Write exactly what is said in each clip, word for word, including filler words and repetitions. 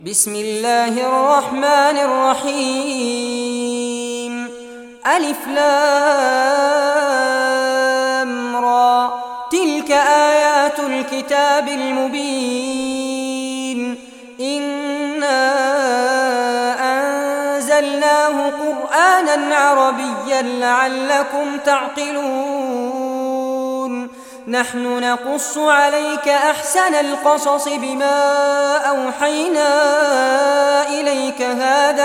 بسم الله الرحمن الرحيم. ألف لام را، تلك آيات الكتاب المبين. إنا أنزلناه قرآنا عربيا لعلكم تعقلون. نحن نقص عليك أحسن القصص بما أوحينا إليك هذا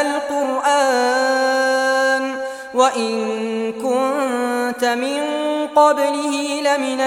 القرآن وإن كنت من قبله لمن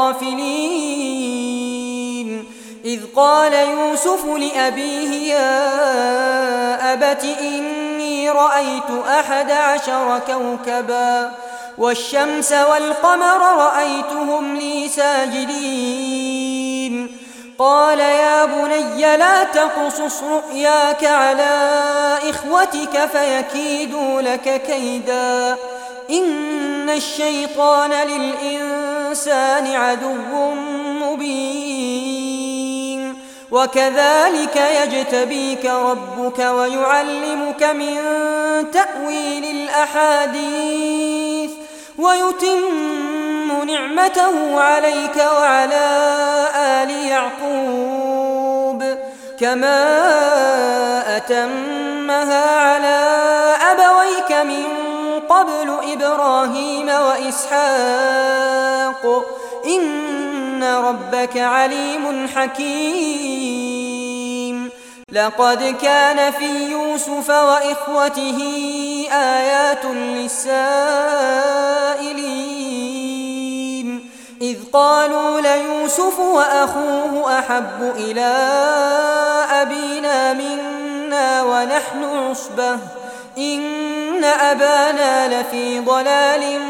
الغافلين. إذ قال يوسف لأبيه يا أبت إني رأيت أحد عشر كوكبا والشمس والقمر رأيتهم لي ساجدين. قال يا بني لا تقصص رؤياك على إخوتك فيكيدوا لك كيدا، إن الشيطان للإنسان عدو مبين. وكذلك يجتبيك ربك ويعلمك من تأويل الأحاديث ويتم نعمته عليك وعلى آل يعقوب كما أتمها على أبويك من قبل إبراهيم وإسحاق إن ربك عليم حكيم. لقد كان في يوسف وإخوته آيات للسائلين إذ قالوا ليوسف وأخوه أحب إلى أبينا منا ونحن عصبة إن أبانا لفي ضلال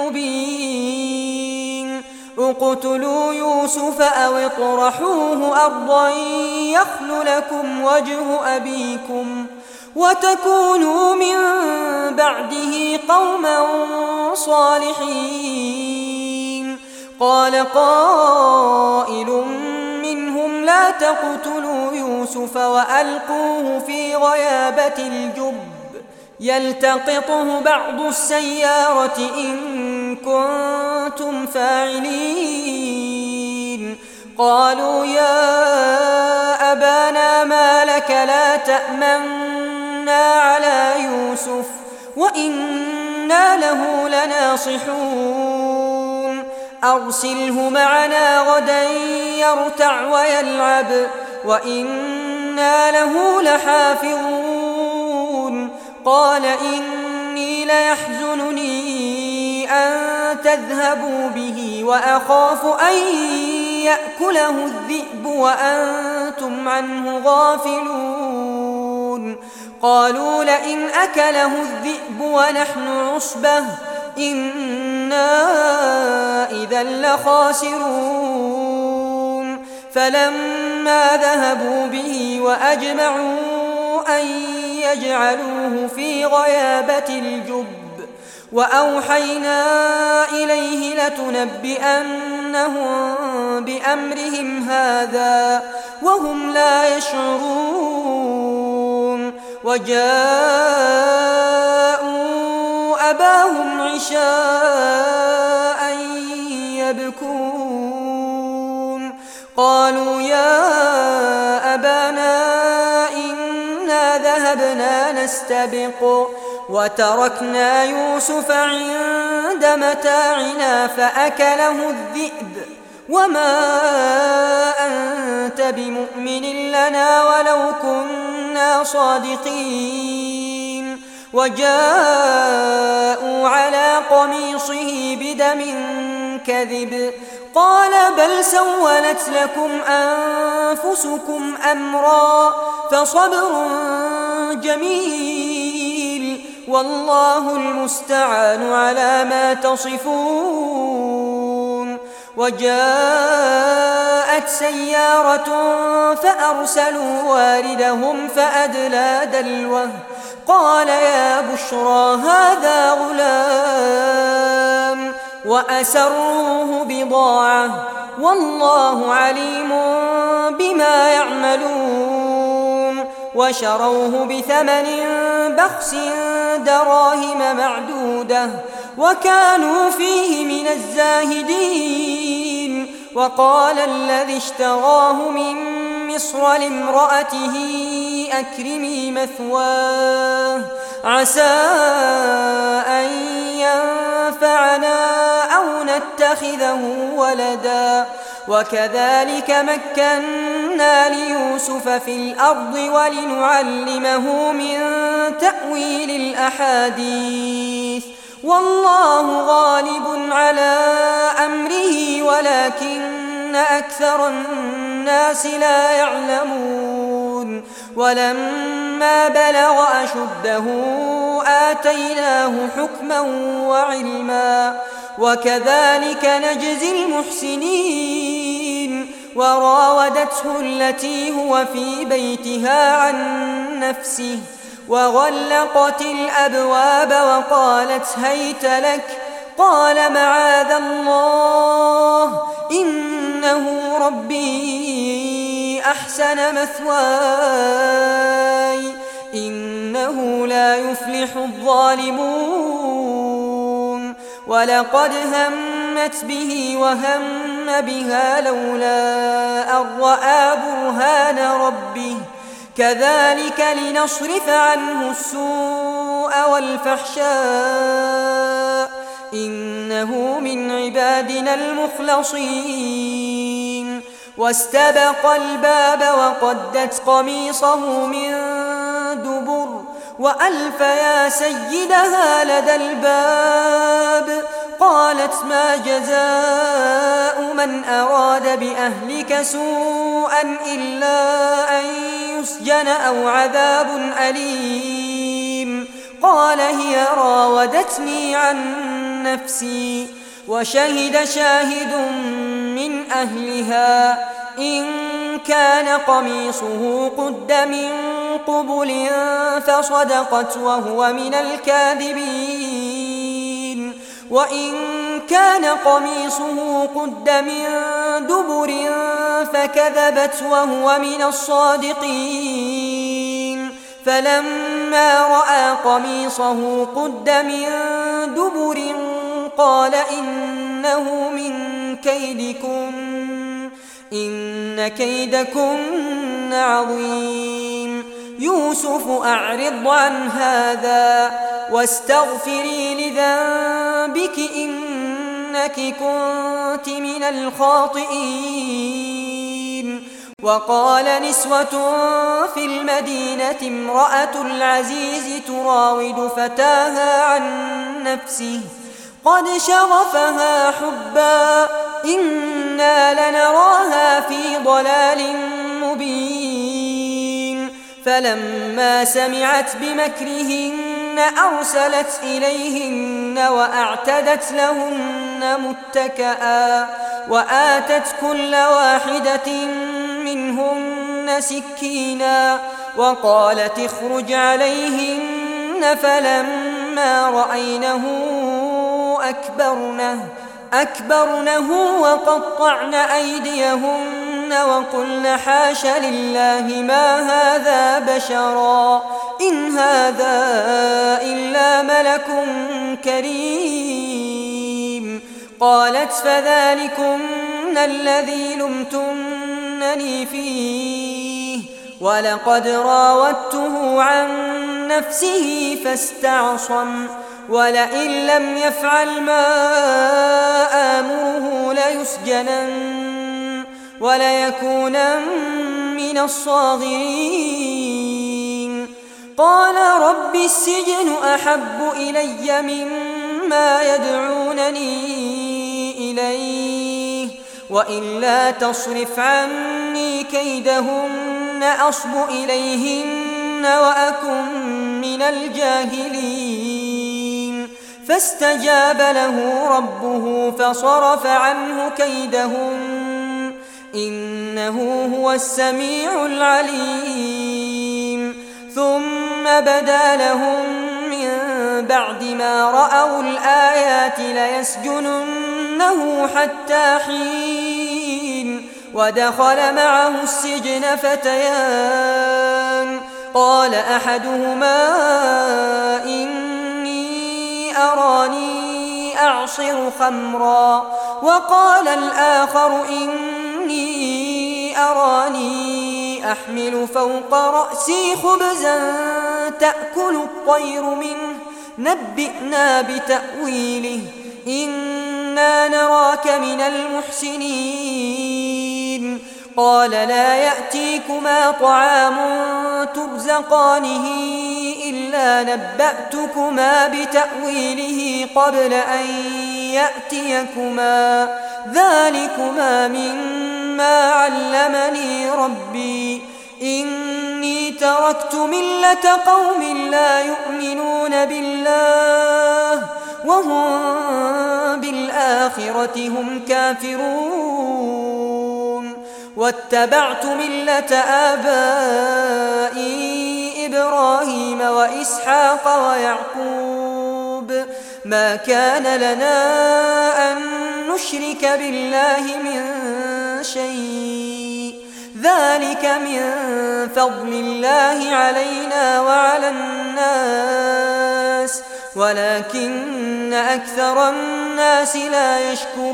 مبين. اقتلوا يوسف أو اطرحوه أرضا يخل لكم وجه أبيكم وتكونوا من بعده قوما صالحين. قال قائل منهم لا تقتلوا يوسف وألقوه في غيابة الجب يلتقطه بعض السيارة إن كنتم فاعلين. قالوا يا أبانا ما لك لا تأمنا على يوسف وإنا له لناصحون. أرسله معنا غدا يرتع ويلعب وإنا له لحافظون. قال إني ليحزنني أن تذهبوا به وأخاف أن يأكله الذئب وأنتم عنه غافلون. قالوا لئن أكله الذئب ونحن عصبة إنا إذا لخاسرون. فلما ذهبوا به وأجمعوا أن يجعلوه في غيابة الجب وأوحينا إليه لتنبئنهم بأمرهم هذا وهم لا يشعرون. وجاءوا أباهم عشاء يبكون. قالوا يا أبانا إنا ذهبنا نستبق وتركنا يوسف عند متاعنا فأكله الذئب وما أنت بمؤمن لنا ولو كنا صادقين. وجاءوا على قميصه بدم كذب قال بل سولت لكم أنفسكم أمرا فصبر جميل والله المستعان على ما تصفون. وجاءت سيارة فأرسلوا واردهم فأدلى دلوه قال يا بشرى هذا غلام وأسروه بضاعة والله عليم بما يعملون. وشروه بثمن بخس دراهم معدودة وكانوا فيه من الزاهدين. وقال الذي اشتراه من مصر لامرأته أكرمي مثواه عسى أن ينفعنا أو نتخذه ولدا وكذلك مكنا ليوسف في الأرض ولنعلمه من تأويل الأحاديث والله غالب على أمره ولكن أكثر الناس لا يعلمون. ولما بلغ أشده آتيناه حكما وعلما وكذلك نجزي المحسنين. وراودته التي هو في بيتها عن نفسه وغلقت الأبواب وقالت هيت لك قال معاذ الله إنه ربي أحسن مثواي إنه لا يفلح الظالمون. ولقد همت به وهم بها لولا أن رأى برهان ربه كذلك لنصرف عنه السوء والفحشاء إنه من عبادنا المخلصين. واستبق الباب وقدت قميصه من دبر وألف يا سيدها لدى الباب قالت ما جزاء من أراد بأهلك سوءا إلا أن يسجن أو عذاب أليم. قال هي راودتني عن نفسي وشهد شاهد من أهلها إن كان قميصه قد من قبل فصدقت وهو من الكاذبين وإن كان قميصه قد من دبر فكذبت وهو من الصادقين. فلما رأى قميصه قد من دبر قال إنه من كيدكن إن كيدكن عظيم. يوسف أعرض عن هذا واستغفري لذنبك إنك كنت من الخاطئين. وقال نسوة في المدينة امرأة العزيز تراود فتاها عن نفسه قد شغفها حبا إنا لنراها في ضلال مبين. فلما سمعت بمكرهن أرسلت إليهن وأعتدت لهن متكئا وآتت كل واحدة منهن سكينا وقالت اخرج عليهن. فلما رأينه أكبرنه أكبرنه وقطعن أيديهن وقلن حاش لله ما هذا بشرا إن هذا إلا ملك كريم. قالت فذلكن الذي لمتنني فيه ولقد راودته عن نفسه فاستعصم ولئن لم يفعل ما آمره ليسجنن وليكونن من الصاغرين. قال رب السجن أحب إلي مما يدعونني إليه وإلا تصرف عني كيدهن أصب إليهن وأكن من الجاهلين. فاستجاب له ربه فصرف عنه كيدهن إنه هو السميع العليم. ثم بدا لهم من بعد ما رأوا الآيات ليسجننه حتى حين. ودخل معه السجن فتيان قال أحدهما إني أراني أعصر خمرا وقال الآخر إني أراني أحمل فوق رأسي خبزا تأكل الطير منه نبئنا بتأويله إنا نراك من المحسنين قال لا يأتيكما طعام ترزقانه إلا نبأتكما بتأويله قبل أن يأتيكما ذلكما مما علمني ربي إني تركت ملة قوم لا يؤمنون بالله وهم بالآخرة هم كافرون واتبعت ملة آبائي إبراهيم وإسحاق ويعقوب ما كان لنا أن نشرك بالله من شيء ذلك من فضل الله علينا وعلى الناس ولكن أكثر الناس لا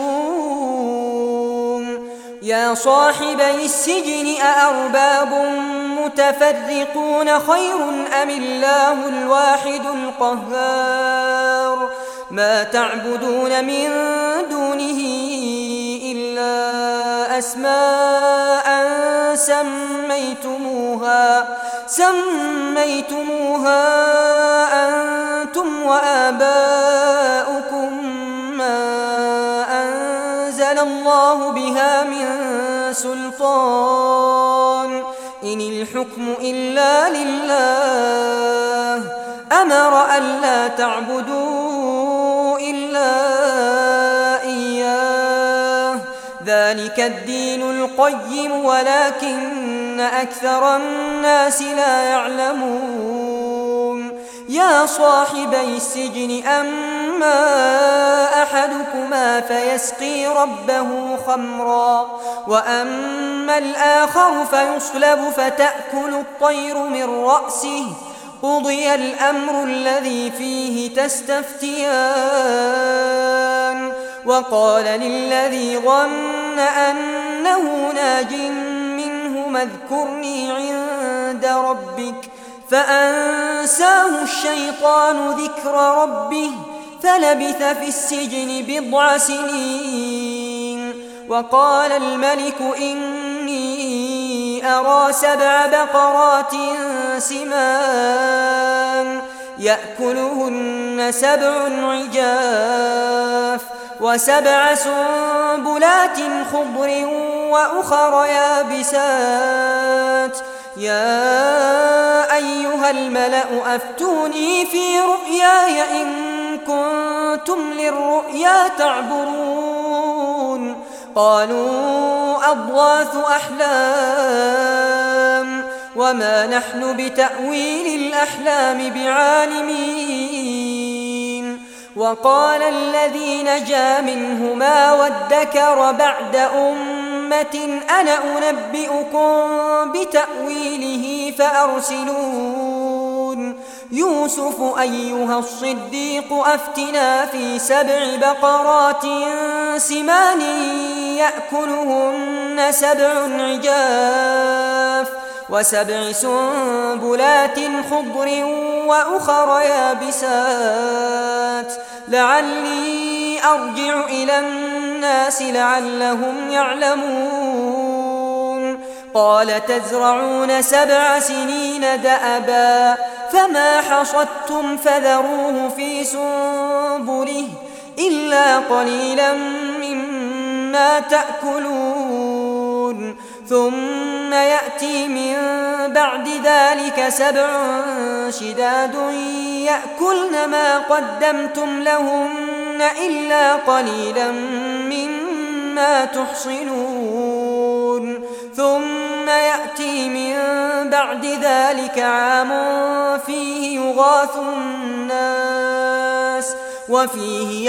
يشكرون يا صاحبي السجن أأرباب متفرقون خير أم الله الواحد القهار ما تعبدون من دونه إلا أسماء سميتموها سميتموها أنتم وآباؤكم ما أنزل الله بها من سلطان إن الحكم إلا لله أمر ألا تعبدوا إلا إياه ذلك الدين القيم ولكن أكثر الناس لا يعلمون يا صاحبي السجن أما أحدكما فيسقي ربه خمرا وأما الآخر فيصلب فتأكل الطير من رأسه قضي الأمر الذي فيه تستفتيان وقال للذي ظن أنه ناج منه اذكرني عند ربك فأنساه الشيطان ذكر ربه فلبث في السجن بضع سنين وقال الملك إني أرى سبع بقرات سمان يأكلهن سبع عجاف وسبع سنبلات خضر وأخر يابسات يا أيها الملأ أفتوني في رؤياي إن كنتم للرؤيا تعبرون قالوا أضغاث أحلام وما نحن بتأويل الأحلام بعالمين وقال الذي نجا منهما وادكر بعد أمة أنا أنبئكم بتأويله فأرسلون يوسف أيها الصديق أفتنا في سبع بقرات سمان يأكلهن سبع عجاف وسبع سنبلات خضر وأخر يابسات لعلي أرجع إلى الناس لعلهم يعلمون قال تزرعون سبع سنين دأبا فما حصدتم فذروه في سنبله إلا قليلا مما تأكلون ثم يأتي من بعد ذلك سبع شداد يأكلن ما قدمتم لهن إلا قليلا مما تحصنون ثم يأتي من بعد ذلك عام فيه يغاث الناس وفيه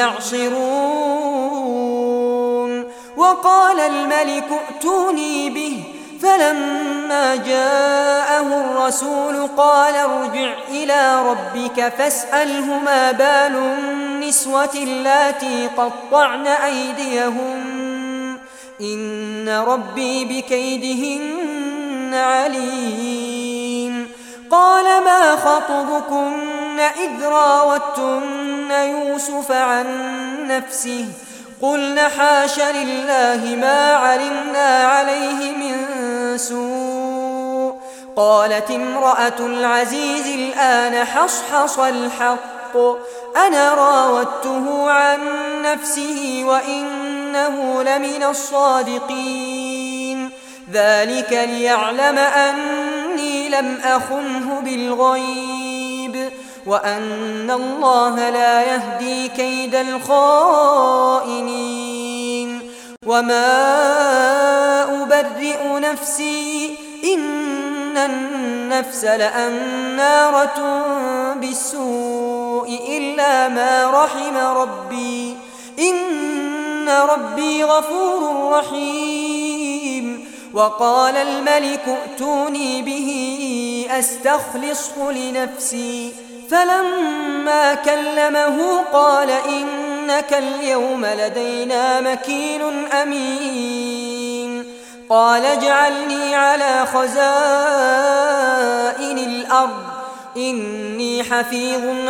يعصرون وقال الملك ائتوني به فلما جاءه الرسول قال ارجع إلى ربك فاسأله ما بال النسوة اللاتي قطعن أيديهن إن ربي بكيدهن عليم. قال ما خطبكن إذ راوتن يوسف عن نفسه قلن حاش لله ما علمنا عليه من سوء. قالت امرأة العزيز الآن حصحص الحق أنا راودته عن نفسه وإنه لمن الصادقين ذلك ليعلم أني لم أخنه بالغيب وأن الله لا يهدي كيد الخائنين. وما أبرئ نفسي إن النفس لأمارة بالسوء إلا ما رحم ربي إن ربي غفور رحيم. وقال الملك ائتوني به أستخلصه لنفسي فلما كلمه قال إنك اليوم لدينا مكين أمين. قال اجعلني على خزائن الأرض إني حفيظ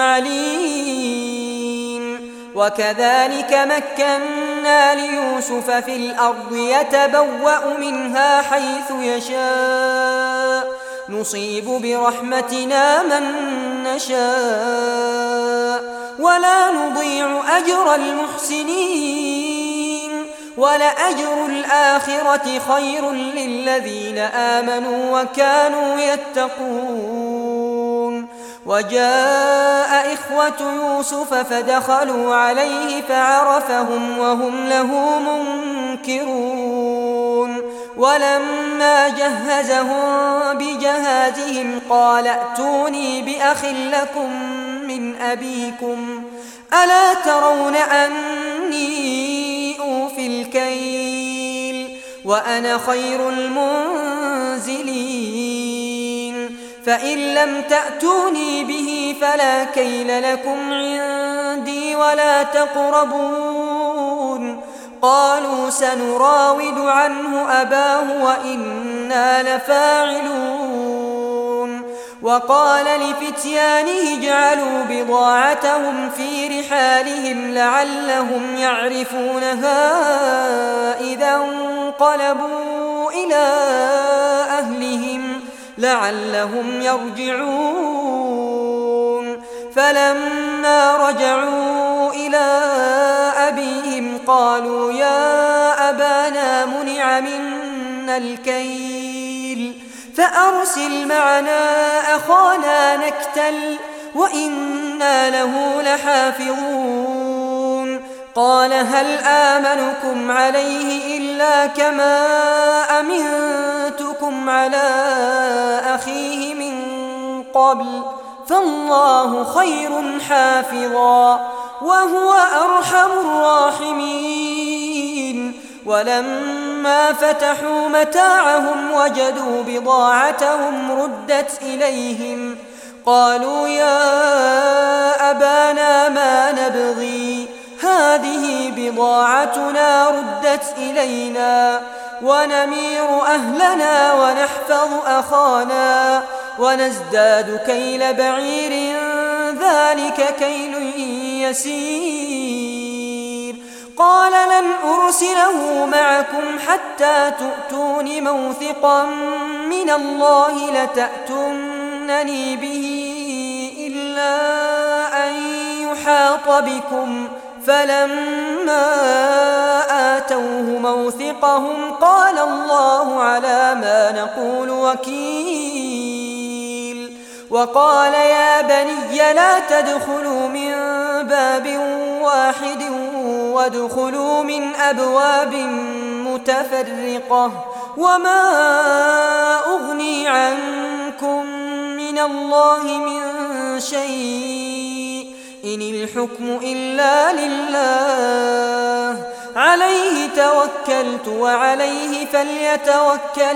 عليم. وكذلك مكنا ليوسف في الأرض يتبوأ منها حيث يشاء نصيب برحمتنا من نشاء ولا نضيع أجر المحسنين ولأجر الآخرة خير للذين آمنوا وكانوا يتقون. وجاء إخوة يوسف فدخلوا عليه فعرفهم وهم له منكرون. ولما جهزهم بجهازهم قال ائتوني بأخ لكم من أبيكم ألا ترون أني أوفي الكيل وأنا خير المنزلين فإن لم تأتوني به فلا كيل لكم عندي ولا تقربون. قالوا سنراود عنه أباه وإنا لفاعلون. وقال لفتيانه اجعلوا بضاعتهم في رحالهم لعلهم يعرفونها إذا انقلبوا إلى أهلهم لعلهم يرجعون. فلما رجعوا إلى أبيهم قالوا يا أبانا منع منا الكيل فأرسل معنا أخانا نكتل وإنا له لحافظون. قال هل آمنكم عليه إلا كما أمنتكم على أخيه من قبل فالله خير حافظا وهو أرحم الراحمين. ولما فتحوا متاعهم وجدوا بضاعتهم ردت إليهم قالوا يا أبانا ما نبغي هذه بضاعتنا ردت إلينا ونمير أهلنا ونحفظ أخانا ونزداد كيل بعير ذلك كيل يسير. قال لن أرسله معكم حتى تؤتون موثقا من الله لتأتونني به إلا أن يحاط بكم. فلما آتوه موثقهم قال الله على ما نقول وكيل. وقال يا بني لا تدخلوا من باب واحد وادخلوا من أبواب متفرقة وما أغني عنكم من الله من شيء إن الحكم إلا لله عليه توكلت وعليه فليتوكل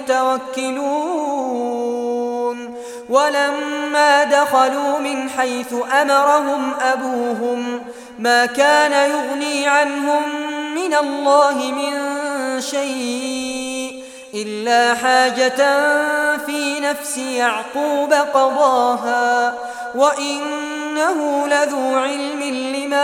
المتوكلون ولما دخلوا من حيث أمرهم أبوهم ما كان يغني عنهم من الله من شيء إلا حاجة في نفس يعقوب قضاها وإنه لذو علم لما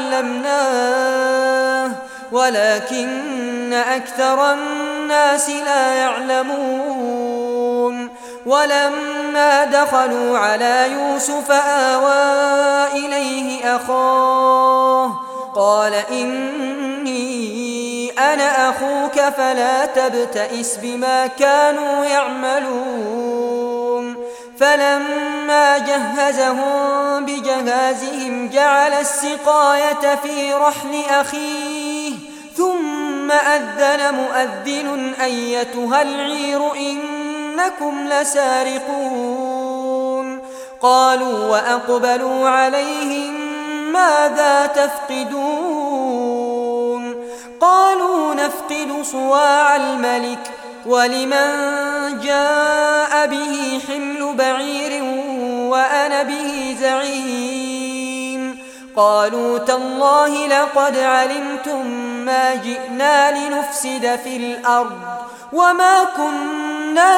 علمناه ولكن أكثر الناس لا يعلمون ولما دخلوا على يوسف آوى إليه أخاه قال إني أنا أخوك فلا تبتئس بما كانوا يعملون فلما جهزهم بجهازهم جعل السقاية في رحل أخيه ثم أذن مؤذن أيتها العير إنكم لسارقون قالوا وأقبلوا عليهم ماذا تفقدون قالوا نفقد صواع الملك ولمن جاء به حمل بعير وأنا به زعيم قالوا تالله لقد علمتم ما جئنا لنفسد في الأرض وما كنا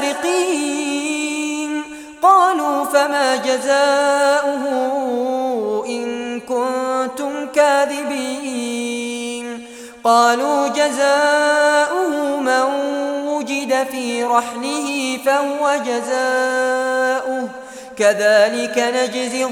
سارقين قالوا فما جزاؤه إن كنتم كاذبين قالوا جزاؤه من وجد في رحله فهو جزاؤه كذلك نجزي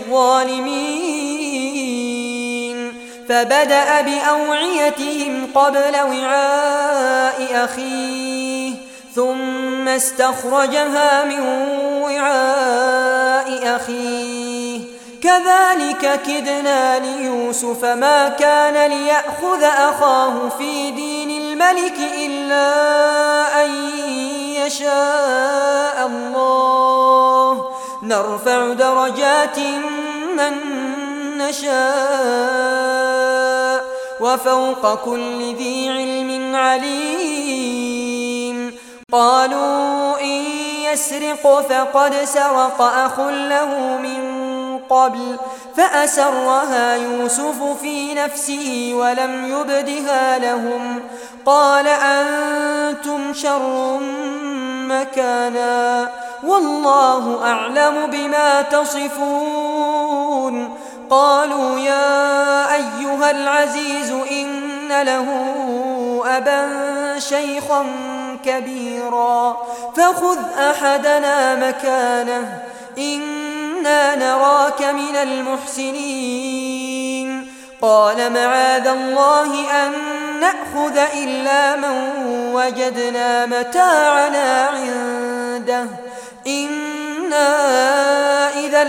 الظالمين فبدأ بأوعيتهم قبل وعاء أخيه ثم استخرجها من وعاء أخيه كذلك كدنا ليوسف ما كان ليأخذ أخاه في دين الملك إلا أن يشاء الله نرفع درجات من نشاء وفوق كل ذي علم عليم قالوا إن يسرق فقد سرق أخ له من قبل فأسرها يوسف في نفسه ولم يبدها لهم قال أنتم شر مكانا والله أعلم بما تصفون قالوا يا أيها العزيز إن له أبا شيخا كبيرا فخذ أحدنا مكانه إنا نراك من المحسنين قال معاذ الله أن نأخذ إلا من وجدنا متاعنا عنده إنا إذا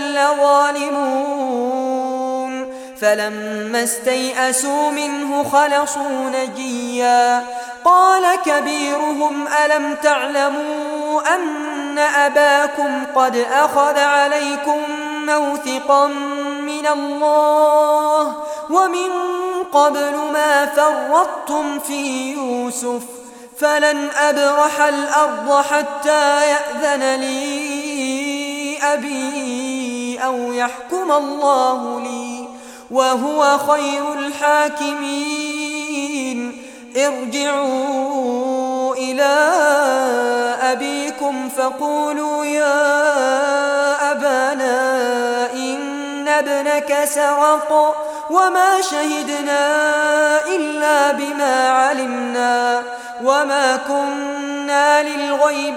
لظالمون فلما استيئسوا منه خلصوا نجيا قال كبيرهم ألم تعلموا أن أباكم قد أخذ عليكم موثقا من الله ومن قبل ما فرطتم في يوسف فلن أبرح الأرض حتى يأذن لي أبي أو يحكم الله لي وهو خير الحاكمين ارجعوا إلى أبيكم فقولوا يا أبانا إن ابنك سرق وما شهدنا إلا بما علمنا وما كنا للغيب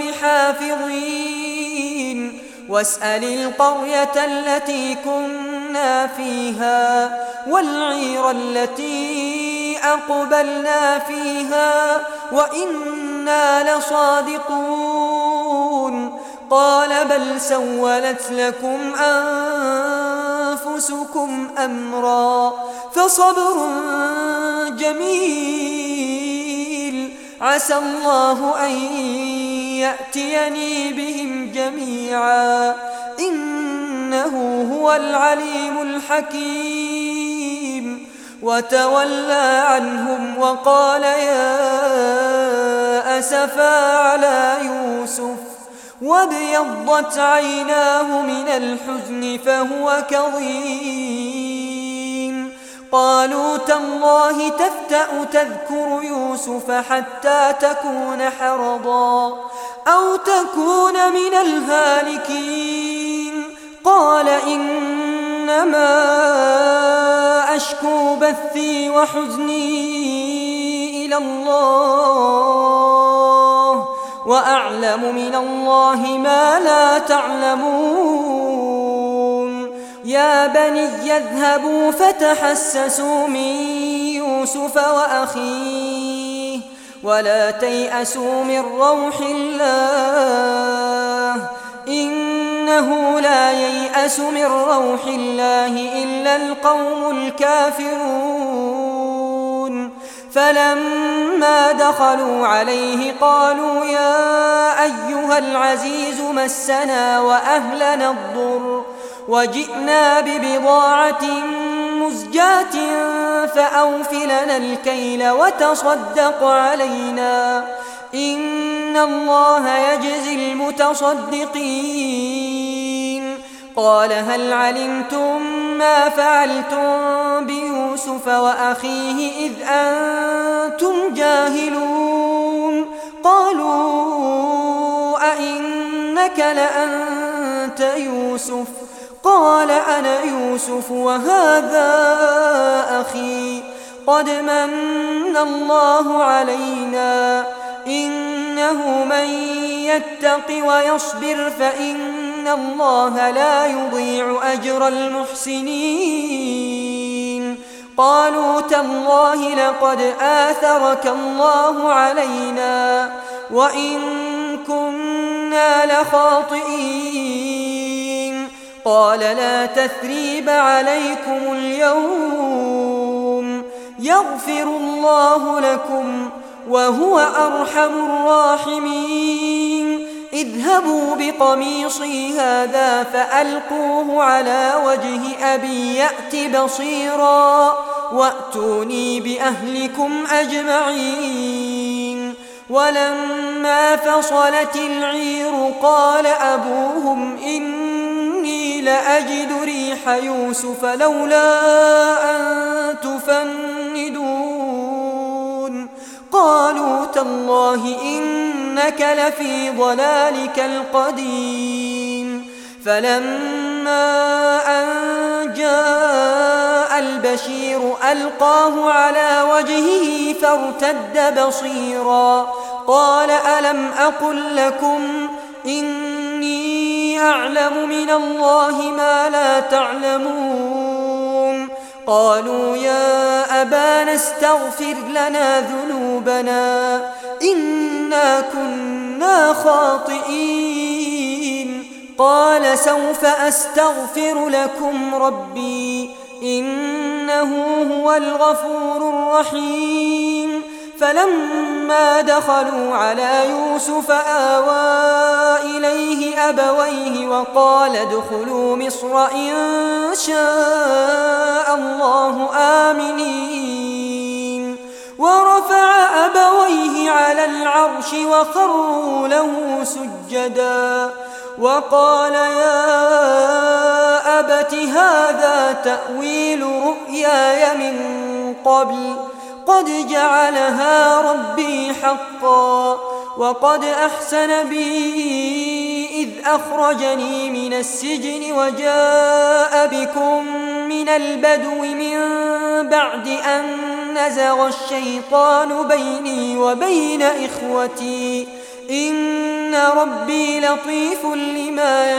حافظين واسأل القرية التي كنا فيها والعير التي أقبلنا فيها وإنا لصادقون قال بل سولت لكم أنفسكم أمرا فصبر جميل عسى الله أن يأتيني بهم جميعا إنه هو العليم الحكيم وتولى عنهم وقال يا أسفا على يوسف وابيضت عيناه من الحزن فهو كظيم. قالوا تالله تفتأ تذكر يوسف حتى تكون حرضا أو تكون من الهالكين. قال إنما أشكو بثي وحزني إلى الله وأعلم من الله ما لا تعلمون. يا بني اذهبوا فتحسسوا من يوسف وأخيه ولا تيأسوا من روح الله إنه لا ييأس من روح الله إلا القوم الكافرون. فلما دخلوا عليه قالوا يا أيها العزيز مسنا وأهلنا الضر وجئنا ببضاعة مزجاة فأوف لنا الكيل وتصدق علينا إن الله يجزي المتصدقين. قال هل علمتم ما فعلتم بيوسف وأخيه إذ أنتم جاهلون؟ قالوا أئنك لأنت يوسف؟ قال أنا يوسف وهذا أخي قد من الله علينا إنه من يتق ويصبر فإن الله لا يضيع أجر المحسنين. قالوا تالله لقد آثرك الله علينا وإن كنا لخاطئين. قال لا تثريب عليكم اليوم يغفر الله لكم وهو أرحم الراحمين. اذهبوا بقميصي هذا فألقوه على وجه أبي يأت بصيرا وأتوني بأهلكم أجمعين. ولما فصلت العير قال أبوهم إني لأجد ريح يوسف لولا أن تفندون. قالوا تالله إنك لفي ضلالك القديم. فلما أن جاء البشير ألقاه على وجهه فارتد بصيرا قال ألم أقل لكم إني أعلم من الله ما لا تعلمون؟ قالوا يا أبانا استغفر لنا ذنوبنا إنا كنا خاطئين. قال سوف أستغفر لكم ربي إنه هو الغفور الرحيم. فلما دخلوا على يوسف آوى إليه أبويه وقال ادخلوا مصر إن شاء الله آمنين. ورفع أبويه على العرش وخروا له سجدا وقال يا أبت هذا تأويل رؤياي من قبل قد جعلها ربي حقا وقد أحسن بي إذ أخرجني من السجن وجاء بكم من البدو من بعد أن نزغ الشيطان بيني وبين إخوتي إن ربي لطيف لما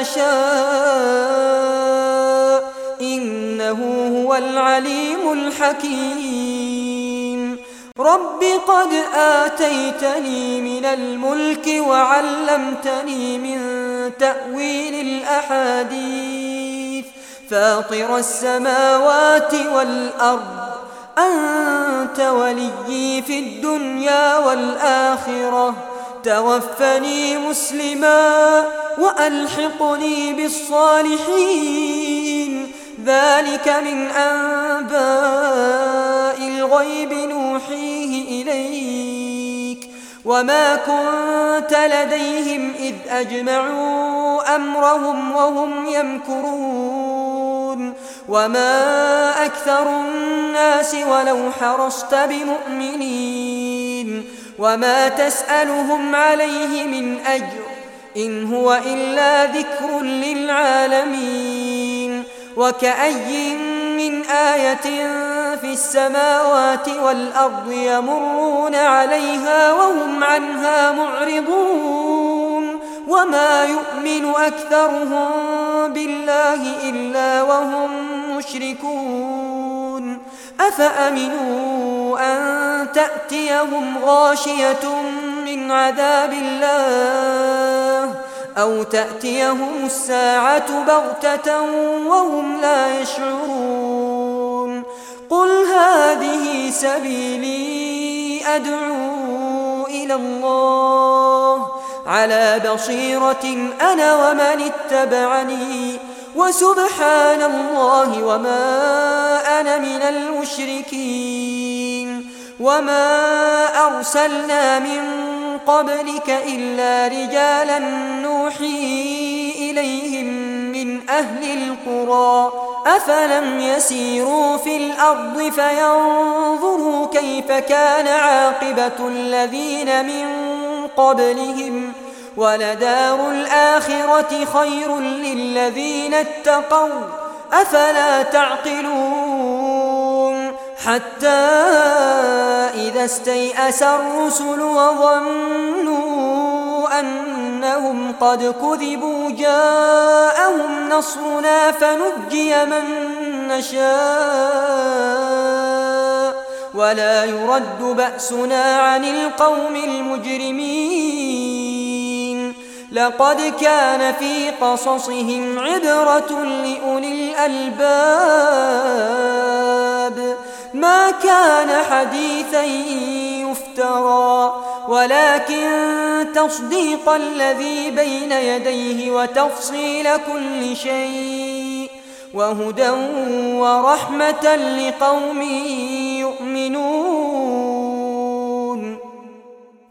يشاء إنه هو العليم الحكيم. رب قد آتيتني من الملك وعلمتني من تأويل الأحاديث فاطر السماوات والأرض أنت وليي في الدنيا والآخرة توفني مسلما وألحقني بالصالحين. ذلك من أنباء الغيب نوحيه إليك وما كنت لديهم إذ أجمعوا أمرهم وهم يمكرون وما أكثر الناس ولو حرصت بمؤمنين وما تسألهم عليه من أجر إن هو إلا ذكر للعالمين وكأي من آية في السماوات والأرض يمرون عليها وهم عنها معرضون وما يؤمن أكثرهم بالله إلا وهم مشركون أفأمنوا أن تأتيهم غاشية من عذاب الله أو تأتيهم الساعة بغتة وهم لا يشعرون قل هذه سبيلي أدعو إلى الله على بصيرة أنا ومن اتبعني وسبحان الله وما أنا من المشركين وما أرسلنا من قبلك إلا رجالا نوحي إليهم من أهل القرى أفلم يسيروا في الأرض فينظروا كيف كان عاقبة الذين من قبلهم ولدار الآخرة خير للذين اتقوا أفلا تعقلون حتى إذا استيأس الرسل وظنوا أنهم قد كذبوا جاءهم نصرنا فنجي من نشاء ولا يرد بأسنا عن القوم المجرمين لقد كان في قصصهم عبرة لأولي الألباب ما كان حديثا يفترى ولكن تصديق الذي بين يديه وتفصيل كل شيء وهدى ورحمة لقوم يؤمنون